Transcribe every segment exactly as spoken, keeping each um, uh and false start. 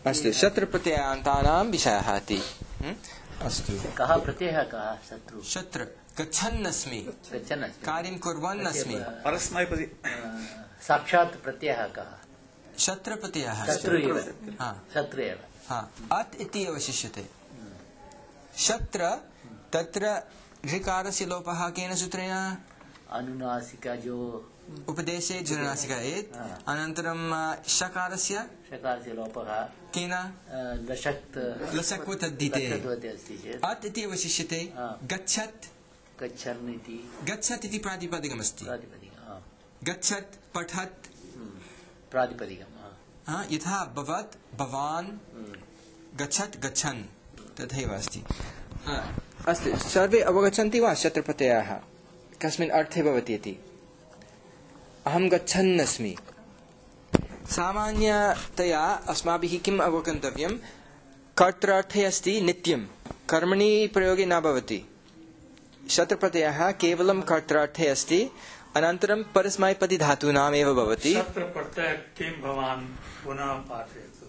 अस्तु शत्रुप्रत्ययान्तानां विषयः इति अस्तु कः प्रत्ययः कः शत्रु शत्र गच्छन्नस्मि कार्यं कुर्वन् अस्मि परस्मैपदी साक्षात् प्रत्ययः कः शत्रप्रत्ययः शत्रु एव शत्रु एव अत् इति अवशिष्यते शत्र तत्र ऋकारस्य लोपः केन सूत्रेण अनुनासिका जो उपदेशे जुनासिका एत् अनन्तरं शकारस्य शकारस्य लोपः केन लशक् लशक्व तद्धिते अस्ति चेत् अत् इति अवशिष्यते गच्छत् गच्छन् इति गच्छत् इति प्रातिपदिकमस्ति गच्छत् पठत् प्रातिपदिकं यथा भवत् भवान् गच्छत् गच्छन् तथैव अस्ति अस्तु सर्वे अवगच्छन्ति वा शत्रुप्रत्ययः कस्मिन् अर्थे भवति इति अहं गच्छन्नस्मि सामान्यतया अस्माभिः किम् अवगन्तव्यं कर्तृर्थे अस्ति नित्यं कर्मणि प्रयोगे न भवति शत्रुप्रत्ययः केवलं कर्तृर्थे अस्ति अनन्तरं परस्मैपदी धातूनामेव भवति शत्रुप्रत्ययः किं भवान् पुनः पाठयतु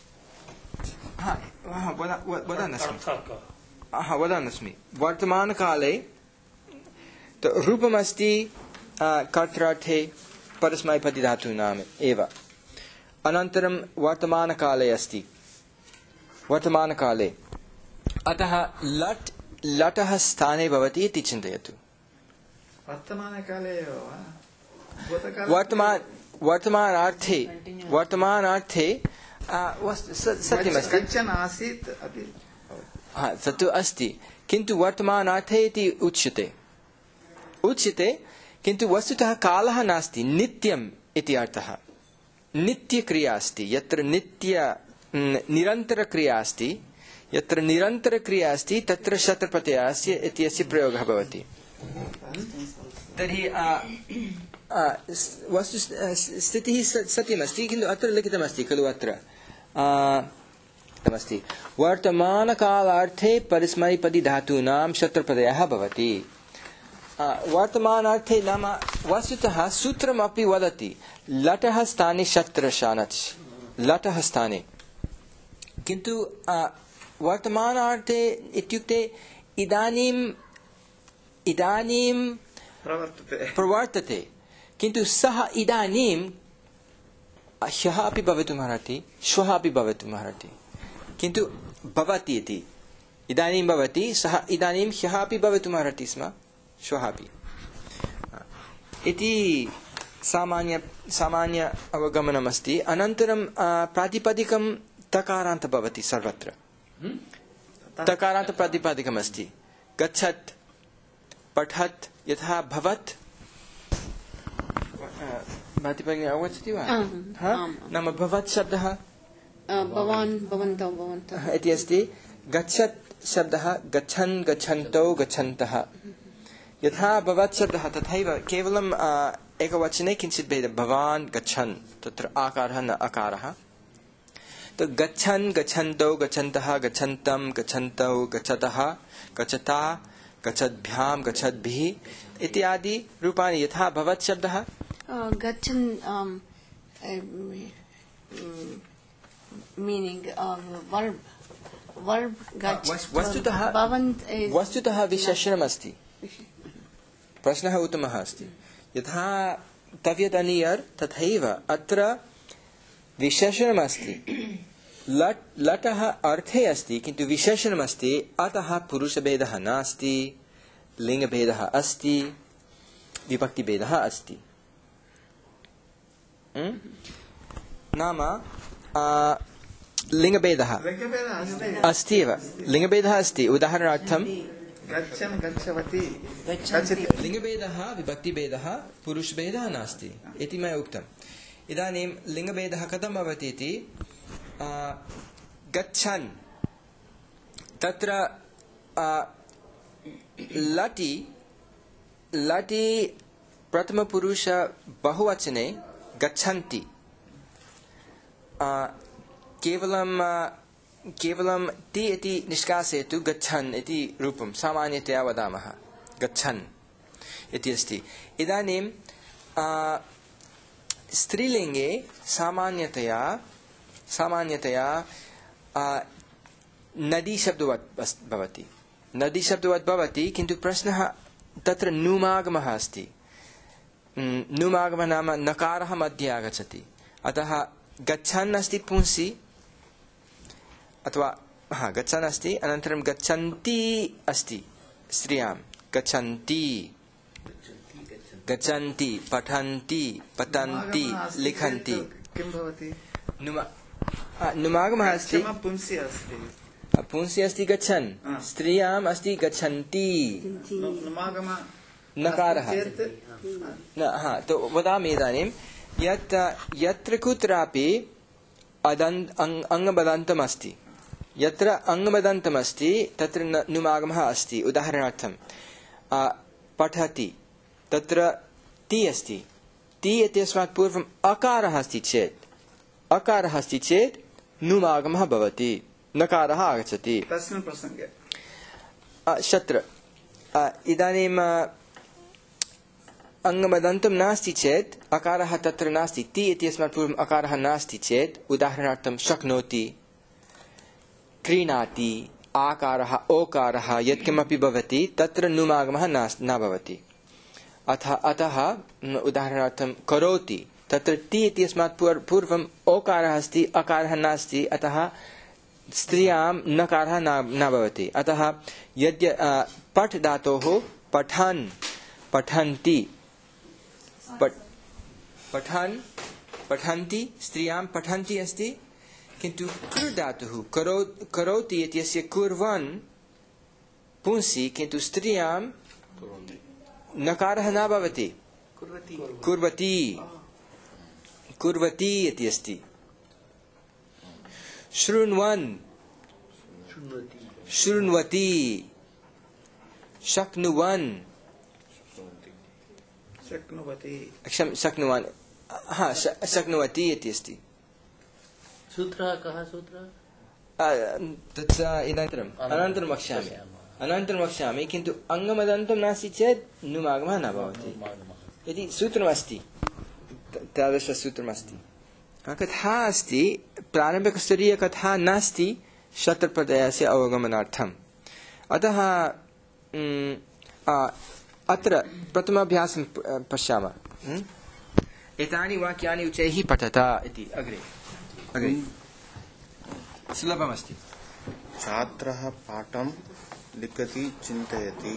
वदन्नस्मि वर्तमानकाले रूपमस्ति कर्तृर्थे परस्मैपदी धातूनाम् एव अनन्तरं वर्तमानकाले अस्ति वर्तमानकाले अतः लट् लटः स्थाने भवति इति चिन्तयतु वर्तमानकाले वर्तमान वर्तमानार्थे वर्तमानार्थे सत्यमस्ति गच्छन् आसीत् अपि हा तत्तु अस्ति किन्तु वर्तमानार्थे इति उच्यते उच्यते किन्तु वस्तुतः कालः नास्ति नित्यम् इति अर्थः नित्यक्रिया अस्ति यत्र नित्य निरन्तरक्रिया अस्ति यत्र निरन्तरक्रिया अस्ति तत्र शत्रुप्रत्ययस्य इत्यस्य प्रयोगः भवति तर्हि वस्तु स्थितिः सत्यमस्ति किन्तु अत्र लिखितमस्ति खलु अत्र अस्ति वर्तमानकालार्थे परस्मैपदी धातूनां शत्रुप्रत्ययः भवति वर्तमानार्थे नाम वस्तुतः सूत्रमपि वदति लटः स्थाने शत्रशानच् लटः स्थाने किन्तु वर्तमानार्थे इत्युक्ते इदानीम् इदानीं प्रवर्तते किन्तु सः इदानीं ह्यः अपि भवितुमर्हति श्वः अपि भवितुमर्हति किन्तु भवति इति इदानीं भवति सः इदानीं ह्यः अपि भवितुमर्हति स्म श्वः अपि इति सामान्य सामान्य अवगमनमस्ति अनन्तरं प्रातिपदिकं तकारान्त भवति सर्वत्र तकारान्त प्रातिपदिकमस्ति गच्छत् पठत् यथा भवत् प्रातिपदिकम् अवगच्छति वा नाम भवत् शब्दः भवान् भवन्तौ भवन्तः इति अस्ति गच्छत् शब्दः गच्छन् गच्छन्तौ गच्छन्तः यथा भवत् शब्दः तथैव केवलं एकवचने किञ्चित् भेदः भवान् गच्छन् तत्र आकारः न अकारः तो गच्छन् गच्छन्तौ गच्छन्तः गच्छन्तं गच्छन्तौ गच्छतः गच्छता गच्छद्भ्यां गच्छद्भिः इत्यादि रूपाणि यथा भवत् शब्दः गच्छन् मीनिंग वर्ब वर्ब वस्तुतः वस्तुतः विशेषणमस्ति प्रश्नः उत्तमः अस्ति यथा तव्यदनीयर् तथैव अत्र विशेषणमस्ति लट् लटः अर्थे अस्ति किन्तु विशेषणमस्ति अतः पुरुषभेदः नास्ति लिङ्गभेदः अस्ति विभक्तिभेदः अस्ति नाम लिङ्गभेदः अस्ति एव लिङ्गभेदः अस्ति उदाहरणार्थं गच्छन् गच्छवति लिङ्गभेदः विभक्तिभेदः पुरुषभेदः नास्ति इति मया उक्तम् इदानीं लिङ्गभेदः कथं भवति इति गच्छन् तत्र लटि लटि प्रथमपुरुष बहुवचने गच्छन्ति केवलं केवलं ति इति निष्कासयतु गच्छन् इति रूपं सामान्यतया वदामः गच्छन् इति अस्ति इदानीं स्त्रीलिङ्गे सामान्यतया सामान्यतया नदी शब्दवत् भवति नदी शब्दवत् भवति किन्तु प्रश्नः तत्र नुमागमः अस्ति नुमागमः नाम नकारः मध्ये आगच्छति अतः गच्छन् अस्ति पुंसि अथवा हा गच्छन् अस्ति अनन्तरं गच्छन्ति अस्ति स्त्रियां गच्छन्ति गच्छन्ति पठन्ति पतन्ति लिखन्ति किं भवति नुमा नुमागमः अस्ति पुंसि अस्ति पुंसि अस्ति गच्छन् स्त्रियाम् अस्ति गच्छन्ति नुमागमः नकारः न हा तो वदामि इदानीं यत् यत्र कुत्रापि अदन्त अङ्गबदन्तम् अस्ति यत्र अङ्गबदन्तम् अस्ति तत्र नुमागमः अस्ति उदाहरणार्थं पठति तत्र ति अस्ति ति इत्यस्मात् पूर्वम् अकारः अस्ति चेत् अकारः अस्ति चेत् नुमागमः भवति नकारः आगच्छति तस्मिन् प्रसङ्गे शत्र इदानीम् अङ्गबदन्तं नास्ति चेत् अकारः तत्र नास्ति ति इत्यस्मात् पूर्वम् अकारः नास्ति चेत् उदाहरणार्थं शक्नोति क्रीणाति आकारः ओकारः यत्किमपि भवति तत्र नुमागमः न भवति अतः अतः उदाहरणार्थं करोति तत्र ति इत्यस्मात् पूर्वम् ओकारः अस्ति अकारः नास्ति अतः स्त्रियां नकारः न भवति अतः यद्य पठ धातोः पठन् पठन्ति पठन् पठन्ति स्त्रियां पठन्ति अस्ति किन्तु कृ धातुः करो करोति इत्यस्य कुर्वन् पुंसि किन्तु स्त्रियां नकारः न भवति कुर्वती कुर्वती इति अस्ति शृण्वन् शृण्वति शक्नुवन् शक्नुवति शक्नुवन् हा शक्नुवति इति अस्ति सूत्रः कः सूत्रः तत् इदानीन्तरम् अनन्तरं वक्ष्यामि अनन्तरं वक्ष्यामि किन्तु अङ्गमदन्तं नास्ति चेत् नुमागमः न भवति यदि सूत्रमस्ति तादृशसूत्रमस्ति कथा अस्ति प्रारम्भिकस्तरीयकथा नास्ति शत्रप्रत्ययस्य अवगमनार्थम् अतः अत्र प्रथमाभ्यासं पश्यामः एतानि वाक्यानि उच्चैः पठत इति अग्रे अग्रे सुलभमस्ति छात्रः पाठं लिखति चिन्तयति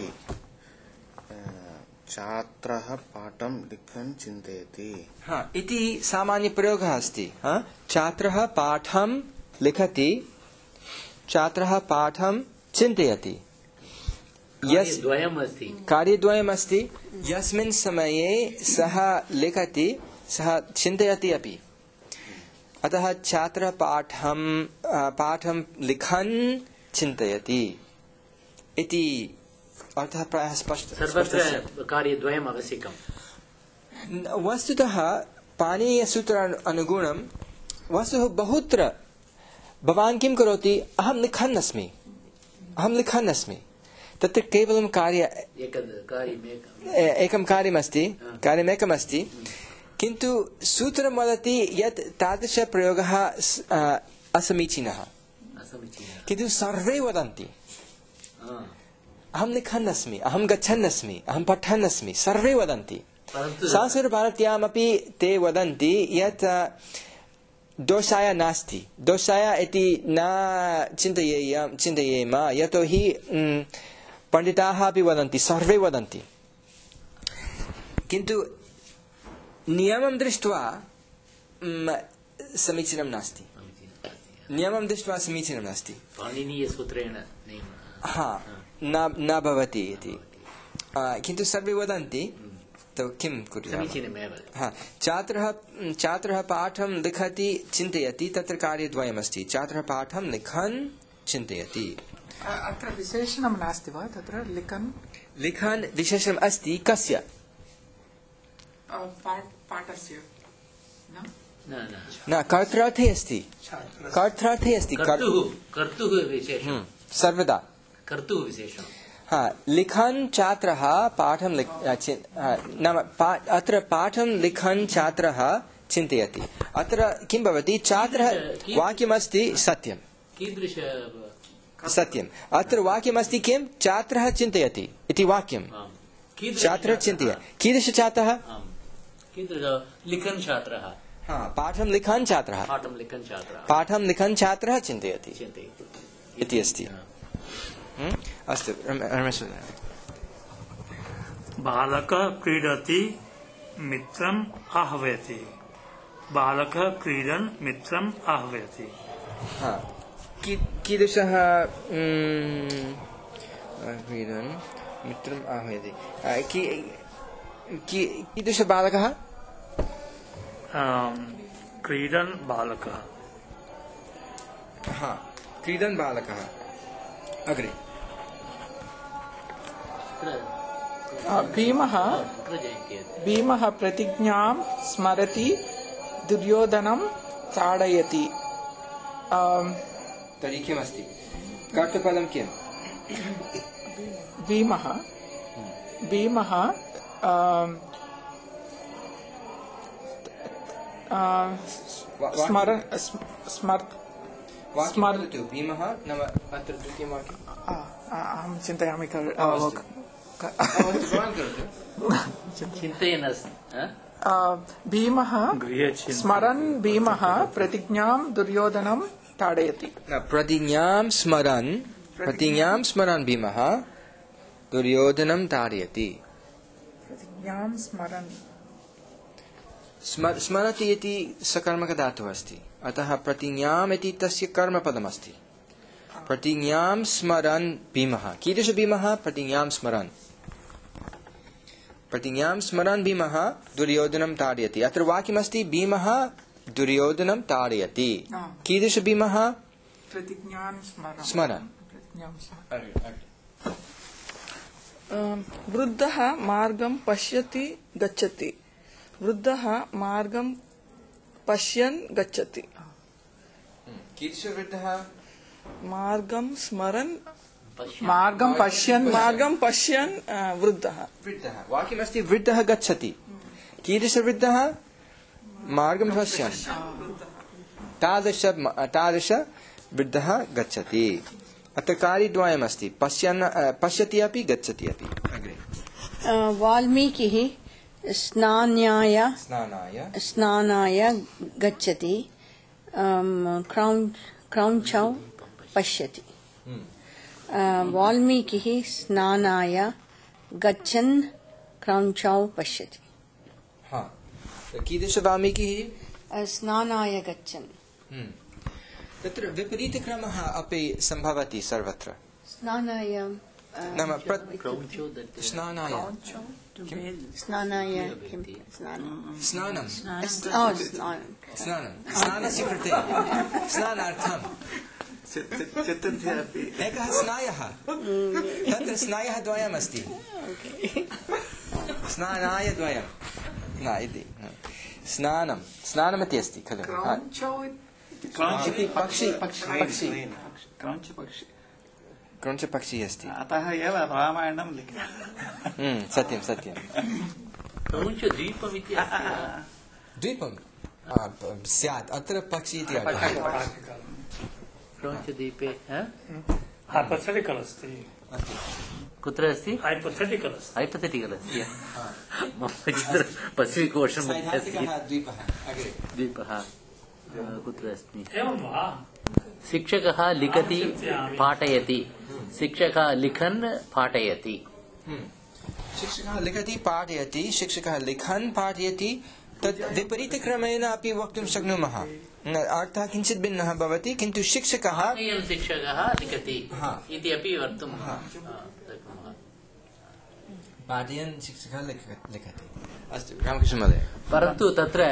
छात्रः पाठं लिखन् चिन्तयति हा इति सामान्यप्रयोगः अस्ति हा छात्रः पाठं लिखति छात्रः पाठं चिन्तयति यस् द्वयम् अस्ति कार्यद्वयम् अस्ति यस्मिन् समये सः लिखति सः चिन्तयति अपि अतः छात्रः पाठं पाठं लिखन् चिन्तयति इति अर्थः प्रायः स्पष्टः सर्वत्र कार्यद्वयम् आवश्यकम् वस्तुतः पाणिनीयसूत्र अनुगुणं वस्तुतः बहुत्र भवान् किं करोति अहं लिखन् अस्मि अहं लिखन् अस्मि तत्र केवलं कार्य एकं कार्यमस्ति कार्यमेकमस्ति किन्तु सूत्रं वदति यत् तादृशप्रयोगः असमीचीनः किन्तु सर्वे वदन्ति अहं लिखन् अस्मि अहं गच्छन् अस्मि अहं पठन् अस्मि सर्वे वदन्ति संस्कृतभारत्यामपि ते वदन्ति यत् दोषाय नास्ति दोषाय इति न चिन्तयेयं चिन्तयेम यतोहि पण्डिताः अपि वदन्ति सर्वे वदन्ति किन्तु नियमं दृष्ट्वा समीचीनं नास्ति नियमं दृष्ट्वा समीचीनं नास्ति पाणिनीयसूत्रेण हा न न भवति इति किन्तु सर्वे वदन्ति तो किं कुर्यामः हा छात्रः छात्रः पाठं लिखति चिन्तयति तत्र कार्यद्वयमस्ति छात्रः पाठं लिखन् चिन्तयति अत्र विशेषणं नास्ति वा तत्र लिखन् लिखन् विशेषणम् अस्ति कस्य पाठस्य न न कर्त्रार्थे अस्ति कर्त्रार्थे अस्ति कर्तुः विशेषणं सर्वदा कर्तुः विशेषणं हा लिखन् छात्रः पाठं नाम अत्र पाठं लिखन् छात्रः चिन्तयति अत्र किं भवति छात्रः वाक्यमस्ति सत्यं कीदृश सत्यम् अत्र वाक्यमस्ति किं छात्रः चिन्तयति इति वाक्यं छात्रः चिन्तय कीदृश छात्रः कीदृश लिखन् छात्रः पाठं लिखन् छात्रः पाठं लिखन् छात्रः पाठं लिखन् छात्रः चिन्तयति चिन्तयति इति अस्ति अस्तु रमेश बालकः क्रीडति मित्रम् आह्वयति बालकः क्रीडन् मित्रम् आह्वयति कीदृशः क्रीडन् मित्रम् आह्वयति कीदृशः बालकः क्रीडन् बालकः हा क्रीडन् बालकः अग्रे भीमः भीमः प्रतिज्ञां स्मरति दुर्योधनं ताडयति तर्हि किमस्ति कर्तृपदं किम् भीमः भीमः स्मर स्मर स्मरतु भीमः नाम अत्र द्वितीयं वाक्यम् अहं चिन्तयामि चिन्तयन् भीमः स्मरन् भीमः प्रतिज्ञां दुर्योधनं ताडयति प्रतिज्ञां स्मरन् प्रतिज्ञां स्मरन् भीमः दुर्योधनं ताडयति प्रतिज्ञां स्मरन् स्मरति इति सकर्मकधातुः अस्ति अतः प्रतिज्ञाम् इति तस्य कर्मपदमस्ति प्रतिज्ञां स्मरन् भीमः कीदृश भीमः प्रतिज्ञां स्मरन् प्रतिज्ञां स्मरन् भीमः दुर्योधनं ताडयति अत्र वाक्यमस्ति भीमः दुर्योधनं ताडयति कीदृश भीमः प्रतिज्ञां स्मरन् वृद्धः मार्गं पश्यति गच्छति वृद्धः मार्गं पश्यन् गच्छति कीदृश वृद्धः मार्गं स्मरन् मार्गं पश्यन् मार्गं पश्यन् वृद्धः वृद्धः वाक्यमस्ति वृद्धः गच्छति कीदृश वृद्धः मार्गं पश्यन् तादृश तादृश वृद्धः गच्छति अत्र कार्यद्वयमस्ति पश्यन् पश्यति अपि गच्छति अपि अग्रे वाल्मीकिः स्नानाय स्नानाय स्नानाय गच्छति क्रौञ्चौ पश्यति वाल्मीकिः स्नानाय गच्छन् क्रौञ्चौ पश्यति कीदृश वाल्मीकिः स्नानाय गच्छन् तत्र विपरीतक्रमः अपि सम्भवति सर्वत्र स्नानाय नाम स्नानाय स्नानाय स्नानं स्नानं स्नानस्य कृते स्नानार्थं एकः स्नायः तत्र स्नायः द्वयमस्ति स्नानाय द्वयं न इति स्नानं स्नानमिति अस्ति खलु पक्षी पक्षी क्रौञ्चपक्षी अस्ति अतः एव रामायणं लिखितं सत्यं सत्यं क्रौञ्चद्वीपमिति द्वीपं स्यात् अत्र पक्षी इति क्रौञ्चद्वीपे हाइपोथेटिकल अस्ति कुत्र अस्ति हाइपोथेटिकल अस्ति हाइपोथेटिकल अस्ति मम चित्र पश्चिमकोशं द्वीपः द्वीपः कुत्र अस्ति एवं वा शिक्षकः लिखति पाठयति शिक्षकः लिखन् पाठयति शिक्षकः लिखति पाठयति शिक्षकः लिखन् पाठयति तद् विपरीतक्रमेण अपि वक्तुं शक्नुमः अर्थः किञ्चित् भिन्नः भवति किन्तु शिक्षकः शिक्षकः लिखति इति अपि वक्तुं शक्नुमः पाठयन् शिक्षकः लिखति अस्तु रामकृष्ण महोदय परन्तु तत्र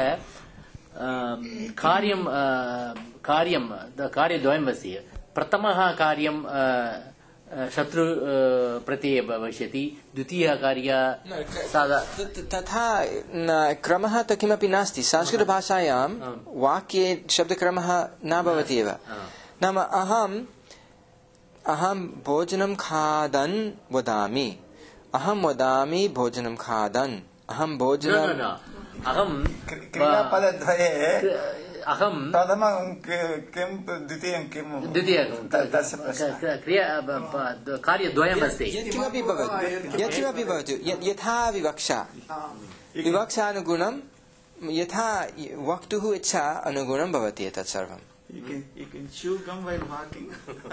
कार्यं कार्यं कार्यद्वयम् अस्ति प्रथमः कार्यं शत्रु प्रति भविष्यति द्वितीयः कार्यं तथा क्रमः तु किमपि नास्ति संस्कृतभाषायां वाक्ये शब्दक्रमः न भवति एव नाम अहम् अहं भोजनं खादन् वदामि अहं वदामि भोजनं खादन् अहं न भोजनं न अहं क्रियापदद्वये अहं प्रथमं किं द्वितीयं किं द्वितीयं तस्य प्रश्नः। क्रिया कार्यद्वयमस्ति यत्किमपि भवतु यत्किमपि भवतु य- यथा विवक्षा विवक्षानुगुणं यथा वक्तुः इच्छा अनुगुणं भवति एतत् सर्वम् You can, you can chew gum while walking.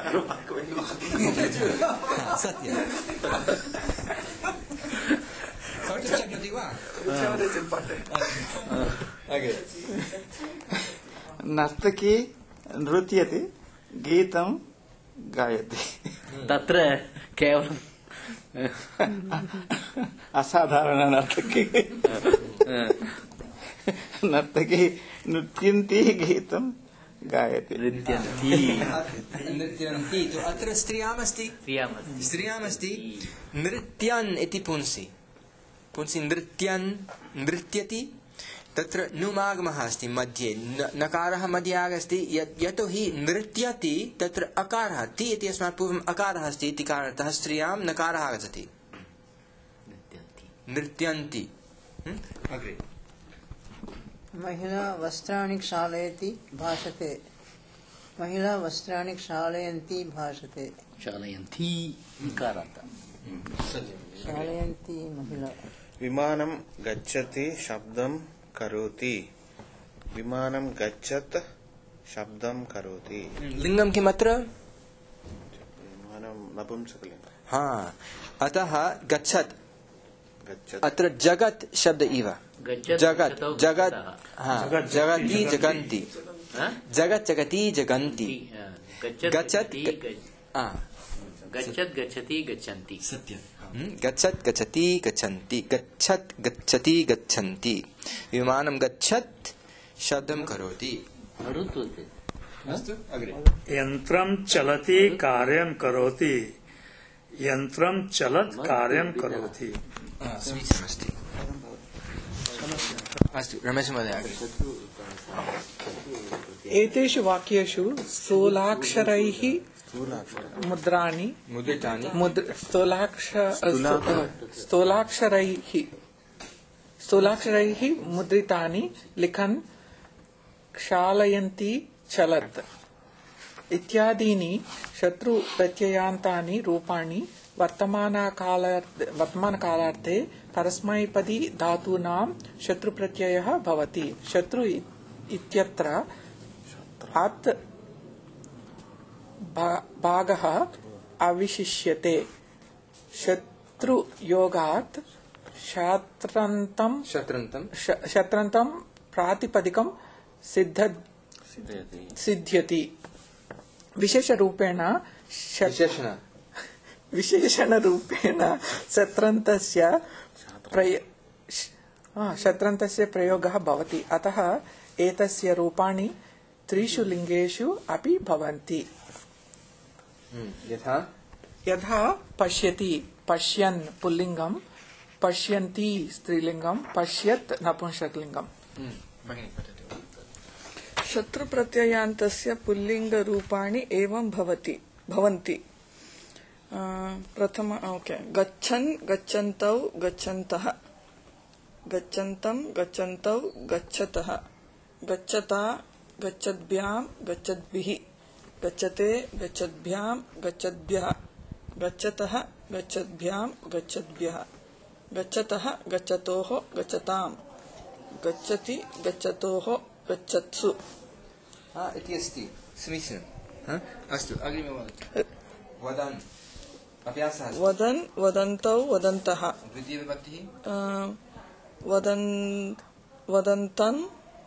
सत्यं शक्नोति वा नर्तकी नृत्यति गीतं गायति तत्र केवलं असाधारण नर्तकी नर्तकी नृत्यन्ती गीतं गायति नृत्यन्ति नृत्यन्ति तु अत्र स्त्रियामस्ति क्रियामस्ति स्त्रियामस्ति नृत्यन् इति पुंसि पुंसि नृत्यन् नृत्यति तत्र नुमागमः अस्ति मध्ये न- नकारः मध्ये आगच्छति यत् यतोहि नृत्यति तत्र अकारः ति इति अस्मात् पूर्वम् अकारः अस्ति इति कारणतः स्त्रियां नकारः आगच्छति नृत्यन्ति हं? अग्रे महिला वस्त्राणि क्षालयति भाषते महिला वस्त्राणि क्षालयन्ती भाषते चालयन्ति इकारान्त क्षालयन्ती महिला विमानं गच्छति शब्दं करोति विमानं गच्छत् शब्दं करोति लिङ्गं किम् अत्र विमानं नपुंसकलिङ्गं हा अतः गच्छत् गच्छत् अत्र जगत् शब्द इव गच्छत् जगत् गच्छतौ जगत् गच्छतः। हा जगति जगन्ति हा? जगत् जगति जगन्ति गच्छत् गच्छत् गच्छति ग- गच्छ- आ, गच्छत् गच्छति गच्छन्ति सत्यं हं? गच्छत् गच्छति गच्छन्ति गच्छत् गच्छति गच्छन्ति विमानं गच्छत् शब्दं करोति अस्तु अग्रे यन्त्रं चलति कार्यं करोति यन्त्रं चलत् कार्यं करोति आ, समीचीनमस्ति अस्तु रमेश महोदय अग्रे एतेषु वाक्येषु स्थूलाक्षरैः मुद्राणि मुद्रितानि मुद्र स्थूलाक्ष स्थूलाक्षरैः स्थूलाक्षरैः मुद्रितानि लिखन् क्षालयन्ति चलत् इत्यादीनि शत्रुप्रत्ययान्तानि रूपाणि वर्तमानकालार्थे वर्तमानकालार्थे परस्मैपदी धातूनां शत्रुप्रत्ययः भवति शत्रु इत्यत्र अत् भा- भागः अविशिष्यते शत्रुयोगात् शात्रन्तं शत्रन्तं श- शत्रन्तं प्रातिपदिकं सिद्ध सिद्ध्यति विशेषरूपेण शत्- विशेषण विशेषणरूपेण शत्रन्तस्य प्रय श- आ, शत्रन्तस्य प्रयोगः भवति अतः एतस्य रूपाणि त्रिषु लिङ्गेषु अपि भवन्ति हं, यथा यथा पश्यति पश्यन् पुल्लिङ्गं पश्यन्ति स्त्रीलिङ्गं पश्यत् नपुंसकलिङ्गम् हं, भगिनी पठतु शत्रुप्रत्ययान्तस्य पुल्लिङ्गरूपाणि एवं भवति भवन्ति अ, प्रथम ओके गच्छन् गच्छन्तौ गच्छन्तः गच्छन्तं गच्छन्तौ गच्छतः गच्छता गच्छद्भ्यां गच्छद्भिः गच्छते गच्छद्भ्यां गच्छद्भ्यः गच्छतः गच्छद्भ्यां गच्छद्भ्यः गच्छतः गच्छतोः गच्छतां गच्छति गच्छतोः गच्छत्सु हा इति अस्ति समीचीनं हा? अस्तु अग्रिमे वदतु वदन् अभ्यासः अस्ति। वदन् वदन्तौ वदन्तः द्वितीयविभक्तिः अ, वदन् वदन्तन्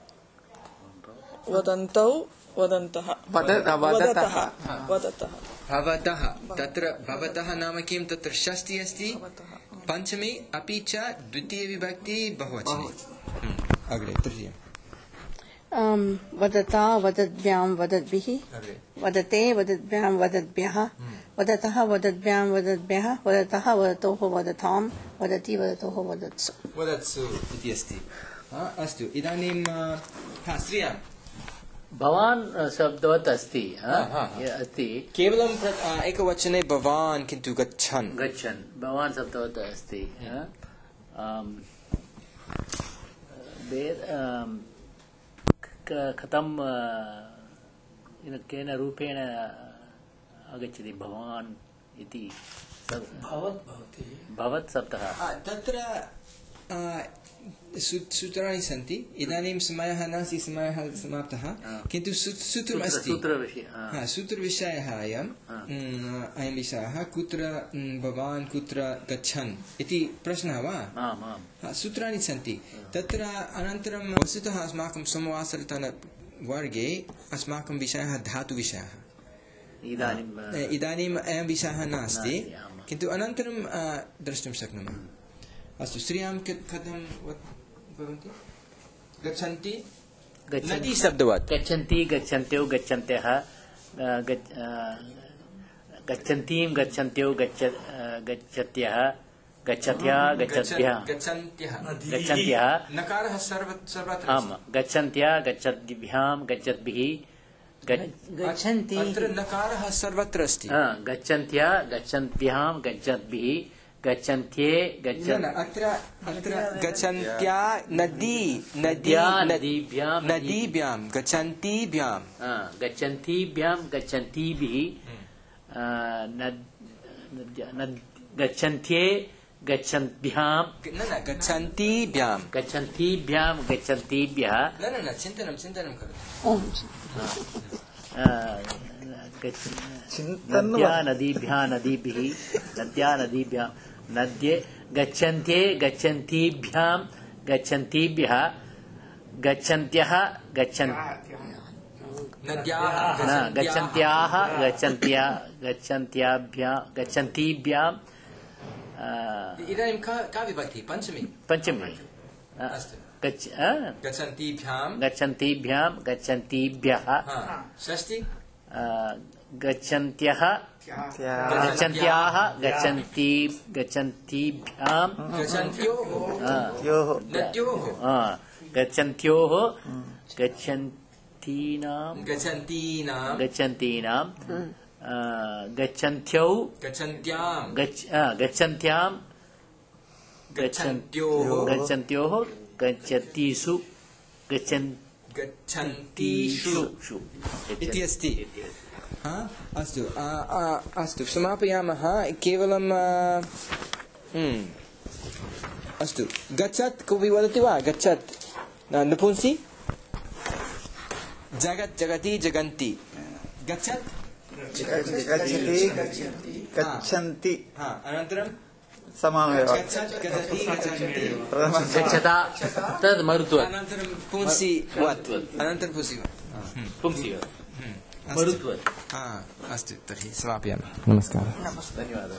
वदन्तौ वदन्तः वद- वदतः। वदतः वदतः भवतः तत्र भवतः नाम किं तत्र षष्ठी अस्ति पञ्चमी अपि च द्वितीयविभक्ति बहुवचने हं, अग्रे तृतीयम् Um, वदता वदद्भ्यां वदद्भिः अग्रे वदते वदद्भ्यां वदद्भ्यः वदतः वदद्भ्यां वदद्भ्यः वदतः वदतोः वदतां वदति वदतोः वदत्सु वदत्सु इति अस्ति हा, अस्तु इदानीं अ, हा स्त्रियां भवान् शब्दवत् अस्ति हा? हा, हा, हा। अस्ति केवलं प्र- अ, एकवचने भवान् किन्तु गच्छन् गच्छन् भवान् शब्दवत् अस्ति हा? आम्, वेद कथं केन रूपेण आगच्छति भवान् इति भवत् भवति भवत् शब्दः तत्र सूत्राणि सन्ति इदानीं समयः नास्ति समयः समाप्तः किन्तु सूत्रम् अस्ति सूत्रविषयः सूत्रविषयः अयम् अयं विषयः कुत्र भवान् कुत्र गच्छन् इति प्रश्नः वा सूत्राणि सन्ति तत्र अनन्तरं वस्तुतः अस्माकं समवासरतनवर्गे अस्माकं विषयः धातुविषयः इदानीं इदानीम् अयं विषयः नास्ति किन्तु अनन्तरं द्रष्टुं शक्नुमः अस्तु श्रियां कथं भवन्ति गच्छन्ति नदी शब्दवत् गच्छन्ति गच्छन्त्यो गच्छन्त्यः गच्छन्तीं गच्छन्त्यो गच्छत्यः गच्छत्या गच्छत्यः गच्छन्त्यः नकारः सर्वत्र आम् गच्छन्त्या गच्छद्भ्यां गच्छद्भिः गच्छन्ति अत्र नकारः सर्वत्र अस्ति गच्छन्त्या गच्छन्त्यां गच्छद्भिः गच्छन्त्ये गच्छन् अत्र अत्र गच्छन्त्या नदी नदी नदीभ्यां नदीभ्यां गच्छन्तीभ्यां गच्छन्तीभ्यां गच्छन्तीभिः गच्छन्त्ये गच्छन्त्यां न न गच्छन्तीभ्यां गच्छन्तीभ्यां गच्छन्तीभ्यः न न न चिन्तनं चिन्तनं करोतु नद्या नदीभ्यः नदीभिः नद्या नदीभ्यां नद्ये गच्छन्त्ये गच्छन्तीभ्यां गच्छन्तीभ्यः गच्छन्त्यः गच्छन् गच्छन्त्याः गच्छन्त्या गच्छन्त्याभ्यां गच्छन्तीभ्यां इदानीं का विभक्ति पञ्चमी पञ्चमी गच्छन्तीभ्यां गच्छन्तीभ्यां गच्छन्तीभ्यः षष्ठी गच्छन्त्यः गच्छन्त्याः गच्छन्ती गच्छन्तीभ्यां गच्छन्त्योः नद्योः गच्छन्त्योः गच्छन्तीनां गच्छन्तीनां गच्छन्तीनां गच्छन्त्यौ गच्छन्त्यां गच्छन्त्यां गच्छन्त्योः गच्छन्त्योः गच्छतीषु गच्छन् गच्छन्तीषु इति अस्ति अस्तु अस्तु समापयामः केवलं अस्तु गच्छत् कोऽपि वदति वा गच्छत् नपुंसि जगत् जगति जगन्ति गच्छत् गच्छति गच्छन्ति अनन्तरं समानमेव गच्छता तद् मरुत्वम् अनन्तरं पुंसि वत् अनन्तरं पुंसि पुंसि मरुत्वम् अस्तु तर्हि समापयामि नमस्कारः धन्यवादः